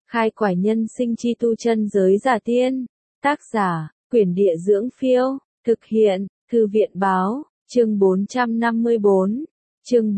Khai quải nhân sinh chi tu chân giới giả tiên. Tác giả, Quyển Địa Dưỡng Phiêu. Thực hiện, Thư viện Báo. Chương 454. Chương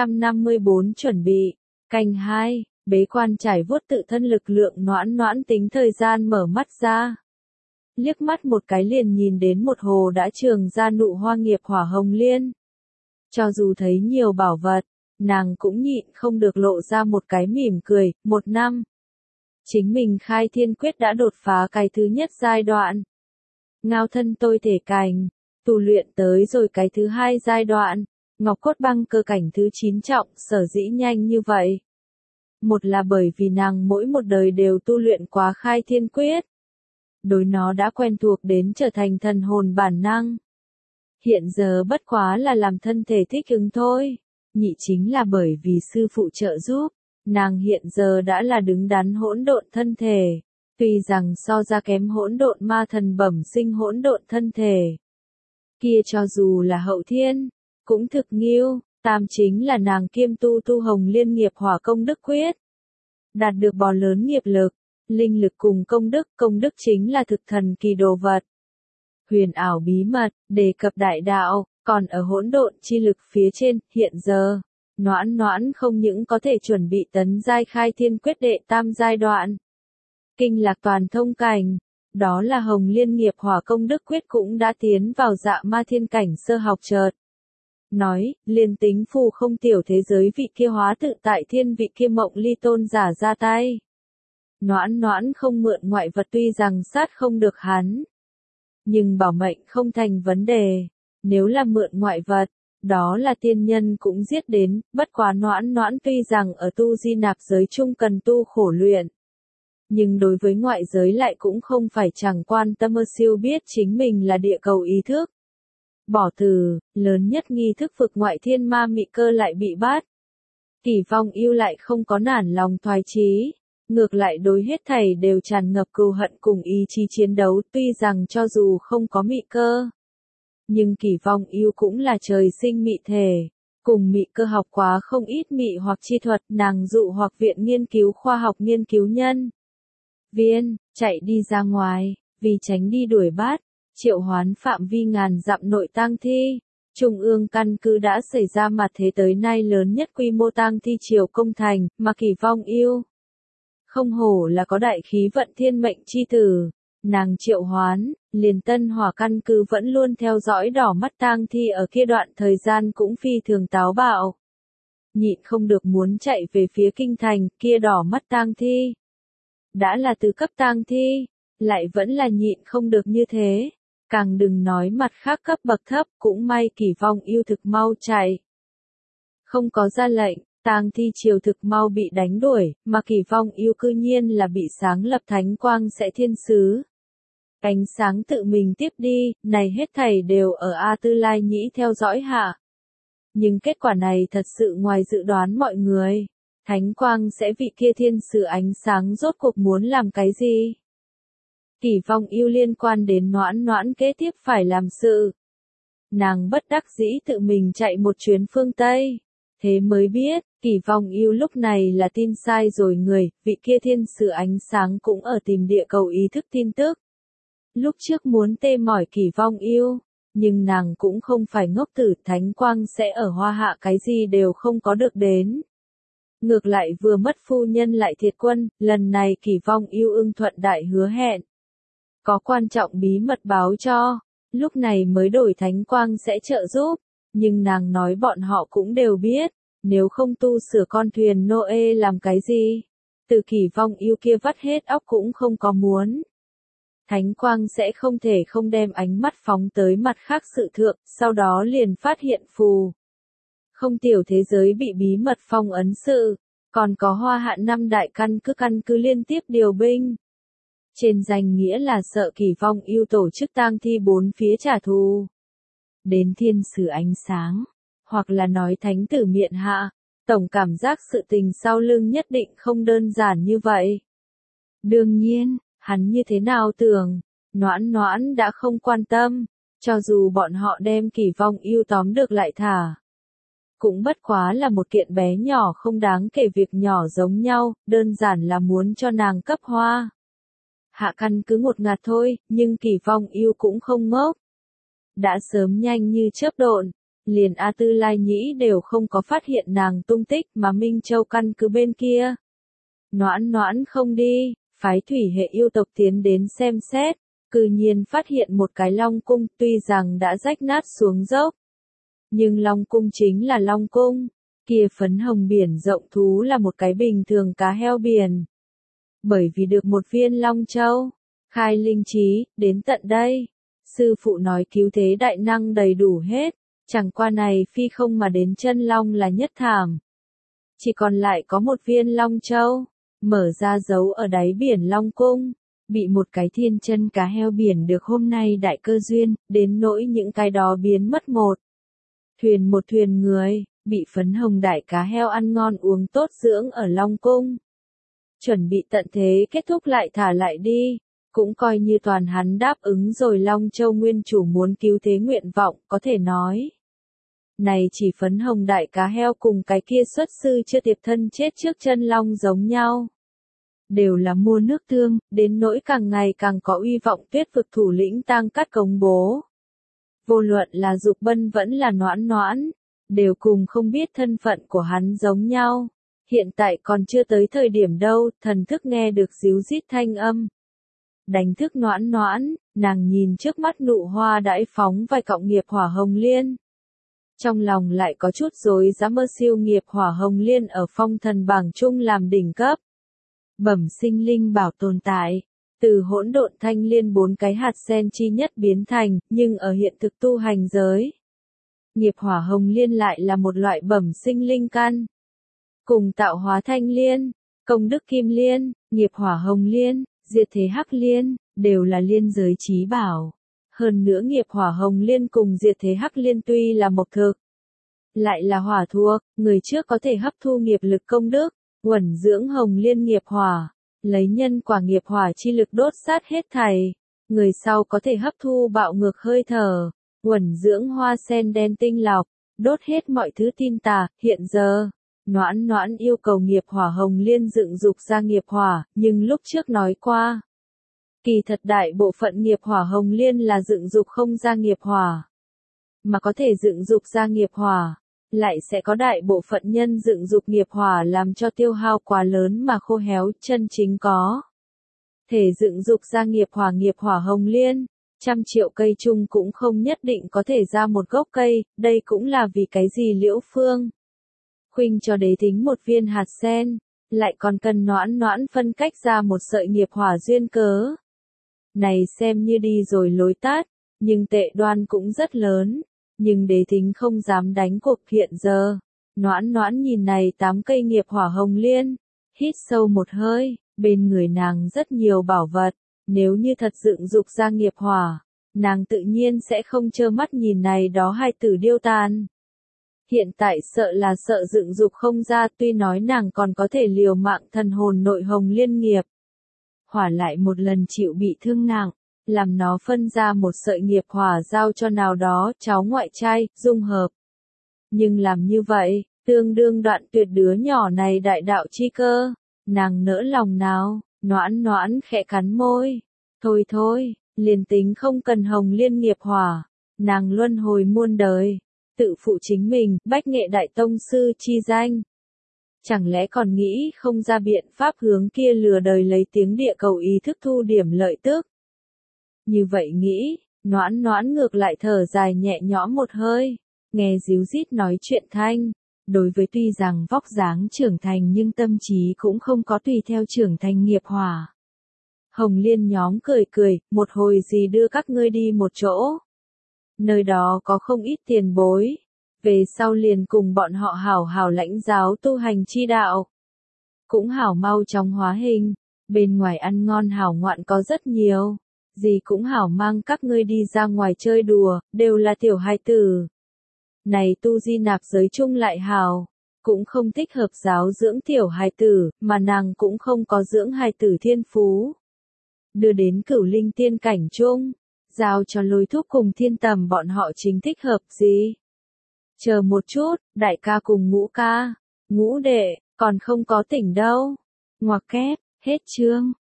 454 chuẩn bị. Canh 2, bế quan trải vuốt tự thân lực lượng noãn tính thời gian mở mắt ra. Liếc mắt một cái liền nhìn đến một hồ đã trường ra nụ hoa nghiệp hỏa hồng liên. Cho dù thấy nhiều bảo vật, nàng cũng nhịn không được lộ ra một cái mỉm cười. 1 năm. Chính mình khai thiên quyết đã đột phá cái thứ nhất giai đoạn. Ngao thân tôi thể cảnh, tu luyện tới rồi cái thứ hai giai đoạn, ngọc cốt băng cơ cảnh thứ 9 trọng. Sở dĩ nhanh như vậy, một là bởi vì nàng mỗi một đời đều tu luyện quá khai thiên quyết, đối nó đã quen thuộc đến trở thành thần hồn bản năng. Hiện giờ bất quá là làm thân thể thích ứng thôi. Nhị chính là bởi vì sư phụ trợ giúp, nàng hiện giờ đã là đứng đắn hỗn độn thân thể, tuy rằng so ra kém hỗn độn ma thần bẩm sinh hỗn độn thân thể. Kia cho dù là hậu thiên, cũng thực nghiêu. Tam chính là nàng kiêm tu hồng liên nghiệp hỏa công đức quyết, đạt được bò lớn nghiệp lực, linh lực cùng công đức chính là thực thần kỳ đồ vật. Huyền ảo bí mật, đề cập đại đạo, còn ở hỗn độn chi lực phía trên. Hiện giờ, noãn không những có thể chuẩn bị tấn giai khai thiên quyết đệ tam giai đoạn, kinh lạc toàn thông cảnh, đó là hồng liên nghiệp hỏa công đức quyết cũng đã tiến vào dạ ma thiên cảnh sơ học chợt. Nói, liên tính phù không tiểu thế giới vị kia hóa tự tại thiên vị kia mộng ly tôn giả ra tay. Noãn không mượn ngoại vật tuy rằng sát không được hắn, nhưng bảo mệnh không thành vấn đề. Nếu là mượn ngoại vật, đó là tiên nhân cũng giết đến. Bất quá noãn tuy rằng ở tu di nạp giới chung cần tu khổ luyện, nhưng đối với ngoại giới lại cũng không phải chẳng quan tâm. Siêu biết chính mình là địa cầu ý thức. Bỏ từ, lớn nhất nghi thức vực ngoại thiên ma mị cơ lại bị bắt. Kỷ Vong Yêu lại không có nản lòng thoái chí, ngược lại đối hết thảy đều tràn ngập cừu hận cùng ý chí chiến đấu. Tuy rằng cho dù không có mị cơ, nhưng Kỷ Vong Yêu cũng là trời sinh mị thể, cùng mị cơ học quá không ít mị hoặc chi thuật. Nàng dụ hoặc viện nghiên cứu khoa học nghiên cứu nhân viên, chạy đi ra ngoài, vì tránh đi đuổi bắt, triệu hoán phạm vi ngàn dặm nội tang thi. Trung ương căn cứ đã xảy ra mặt thế tới nay lớn nhất quy mô tang thi triều công thành, mà Kỷ Vong Yêu không hổ là có đại khí vận thiên mệnh chi tử. Nàng triệu hoán, liền Tân Hỏa căn cứ vẫn luôn theo dõi đỏ mắt tang thi ở kia đoạn thời gian cũng phi thường táo bạo. Nhịn không được muốn chạy về phía kinh thành. Kia đỏ mắt tang thi đã là từ cấp tang thi, lại vẫn là nhịn không được như thế. Càng đừng nói mặt khác cấp bậc thấp. Cũng may Kỷ Vong Yêu thực mau chạy, không có ra lệnh, tang thi triều thực mau bị đánh đuổi, mà Kỷ Vong Yêu cư nhiên là bị sáng lập thánh quang sẽ thiên sứ. Ánh sáng tự mình tiếp đi, này hết thảy đều ở A Tư Lai Nhĩ theo dõi hạ. Nhưng kết quả này thật sự ngoài dự đoán mọi người. Thánh quang sẽ vị kia thiên sứ ánh sáng rốt cuộc muốn làm cái gì? Kỷ Vong Yêu liên quan đến noãn kế tiếp phải làm sự. Nàng bất đắc dĩ tự mình chạy một chuyến phương Tây. Thế mới biết, Kỷ Vong Yêu lúc này là tin sai rồi người. Vị kia thiên sứ ánh sáng cũng ở tìm địa cầu ý thức tin tức. Lúc trước muốn tê mỏi Kỷ Vong Yêu, nhưng nàng cũng không phải ngốc tử. Thánh quang sẽ ở hoa hạ cái gì đều không có được đến. Ngược lại vừa mất phu nhân lại thiệt quân. Lần này Kỷ Vong Yêu ưng thuận đại hứa hẹn, có quan trọng bí mật báo cho, lúc này mới đổi thánh quang sẽ trợ giúp. Nhưng nàng nói bọn họ cũng đều biết, nếu không tu sửa con thuyền Noe làm cái gì, từ Kỷ Vong Yêu kia vắt hết óc cũng không có muốn. Thánh quang sẽ không thể không đem ánh mắt phóng tới mặt khác sự thượng, sau đó liền phát hiện phù không tiểu thế giới bị bí mật phong ấn sự, còn có Hoa Hạ 5 đại căn cứ liên tiếp điều binh. Trên danh nghĩa là sợ Kỷ Vong Yêu tổ chức tang thi bốn phía trả thù. Đến thiên sứ ánh sáng, hoặc là nói thánh tử miện hạ, tổng cảm giác sự tình sau lưng nhất định không đơn giản như vậy. Đương nhiên, hắn như thế nào tưởng, noãn đã không quan tâm, cho dù bọn họ đem Kỷ Vong Yêu tóm được lại thả, cũng bất quá là một kiện bé nhỏ không đáng kể việc nhỏ giống nhau, đơn giản là muốn cho nàng cấp hoa. Hạ căn cứ ngột ngạt thôi, nhưng Kỳ Phong yêu cũng không ngốc. Đã sớm nhanh như chớp độn, liền A Tư Lai Nhĩ đều không có phát hiện nàng tung tích mà Minh Châu căn cứ bên kia. Noãn noãn không đi, phái thủy hệ yêu tộc tiến đến xem xét, cư nhiên phát hiện một cái Long Cung tuy rằng đã rách nát xuống dốc. Nhưng Long Cung chính là Long Cung, kia phấn hồng biển rộng thú là một cái bình thường cá heo biển. Bởi vì được một viên Long Châu, khai linh trí, đến tận đây. Sư phụ nói cứu thế đại năng đầy đủ hết, chẳng qua này phi không mà đến chân Long là nhất thảm. Chỉ còn lại có một viên Long Châu, mở ra giấu ở đáy biển Long Cung, bị một cái thiên chân cá heo biển được hôm nay đại cơ duyên, đến nỗi những cái đó biến mất một thuyền người, bị phấn hồng đại cá heo ăn ngon uống tốt dưỡng ở Long Cung. Chuẩn bị tận thế kết thúc lại thả lại đi, cũng coi như toàn hắn đáp ứng rồi. Long Châu nguyên chủ muốn cứu thế nguyện vọng, có thể nói. Này chỉ phấn hồng đại cá heo cùng cái kia xuất sư chưa tiệp thân chết trước chân Long giống nhau. Đều là mua nước tương, đến nỗi càng ngày càng có uy vọng Tuyết vực thủ lĩnh Tang Cát công bố. Vô luận là Dục Bân vẫn là Noãn Noãn, đều cùng không biết thân phận của hắn giống nhau. Hiện tại còn chưa tới thời điểm đâu, thần thức nghe được ríu rít thanh âm. Đánh thức Noãn Noãn, nàng nhìn trước mắt nụ hoa đãi phóng vài cọng nghiệp hỏa hồng liên. Trong lòng lại có chút rối rắm mơ siêu nghiệp hỏa hồng liên ở phong thần bảng chung làm đỉnh cấp. Bẩm sinh linh bảo tồn tại, từ hỗn độn thanh liên 4 cái hạt sen chi nhất biến thành, nhưng ở hiện thực tu hành giới. Nghiệp hỏa hồng liên lại là một loại bẩm sinh linh căn. Cùng tạo hóa thanh liên, công đức kim liên, nghiệp hỏa hồng liên, diệt thế hắc liên, đều là liên giới chí bảo. Hơn nữa nghiệp hỏa hồng liên cùng diệt thế hắc liên tuy là mộc thực, lại là hỏa thuộc, người trước có thể hấp thu nghiệp lực công đức, uẩn dưỡng hồng liên nghiệp hỏa, lấy nhân quả nghiệp hỏa chi lực đốt sát hết thảy. Người sau có thể hấp thu bạo ngược hơi thở, uẩn dưỡng hoa sen đen tinh lọc, đốt hết mọi thứ tin tà. Hiện giờ, Noãn Noãn yêu cầu nghiệp hỏa hồng liên dựng dục ra nghiệp hỏa, nhưng lúc trước nói qua. Kỳ thật đại bộ phận nghiệp hỏa hồng liên là dựng dục không ra nghiệp hỏa. Mà có thể dựng dục ra nghiệp hỏa, lại sẽ có đại bộ phận nhân dựng dục nghiệp hỏa làm cho tiêu hao quá lớn mà khô héo. Chân chính có thể dựng dục ra nghiệp hỏa hồng liên, 100 triệu cây chung cũng không nhất định có thể ra một gốc cây. Đây cũng là vì cái gì Liễu Phương khuynh cho đế tính một viên hạt sen, lại còn cần Noãn Noãn phân cách ra một sợi nghiệp hỏa duyên cớ. Này xem như đi rồi lối tát, nhưng tệ đoan cũng rất lớn, nhưng đế tính không dám đánh cuộc. Hiện giờ, Noãn Noãn nhìn này 8 cây nghiệp hỏa hồng liên, hít sâu một hơi, bên người nàng rất nhiều bảo vật, nếu như thật dựng dục ra nghiệp hỏa, nàng tự nhiên sẽ không trơ mắt nhìn này đó hai tử điêu tàn. Hiện tại sợ là sợ dựng dục không ra, tuy nói nàng còn có thể liều mạng thần hồn nội hồng liên nghiệp hỏa lại một lần chịu bị thương nặng, làm nó phân ra một sợi nghiệp hỏa giao cho nào đó cháu ngoại trai, dung hợp. Nhưng làm như vậy, tương đương đoạn tuyệt đứa nhỏ này đại đạo chi cơ, nàng nỡ lòng nào. Noãn Noãn khẽ cắn môi, thôi thôi, liền tính không cần hồng liên nghiệp hỏa, nàng luân hồi muôn đời, tự phụ chính mình, bách nghệ đại tông sư chi danh. Chẳng lẽ còn nghĩ không ra biện pháp hướng kia lừa đời lấy tiếng địa cầu ý thức thu điểm lợi tức? Như vậy nghĩ, Noãn Noãn ngược lại thở dài nhẹ nhõm một hơi, nghe ríu rít nói chuyện thanh. Đối với tuy rằng vóc dáng trưởng thành nhưng tâm trí cũng không có tùy theo trưởng thành nghiệp hỏa. Hồng liên nhóm cười cười, một hồi gì đưa các ngươi đi một chỗ. Nơi đó có không ít tiền bối. Về sau liền cùng bọn họ hảo hảo lãnh giáo tu hành chi đạo. Cũng hảo mau chóng hóa hình, bên ngoài ăn ngon hảo ngoạn có rất nhiều. Gì cũng hảo mang các ngươi đi ra ngoài chơi đùa, đều là tiểu hài tử. Này tu di nạp giới chung lại hảo, cũng không thích hợp giáo dưỡng tiểu hài tử, mà nàng cũng không có dưỡng hài tử thiên phú. Đưa đến Cửu Linh tiên cảnh chung, giao cho Lôi Thúc cùng Thiên Tầm bọn họ chính thích hợp gì. Chờ một chút, đại ca cùng Ngũ ca, Ngũ đệ, còn không có tỉnh đâu. Ngoặc kép, hết chương.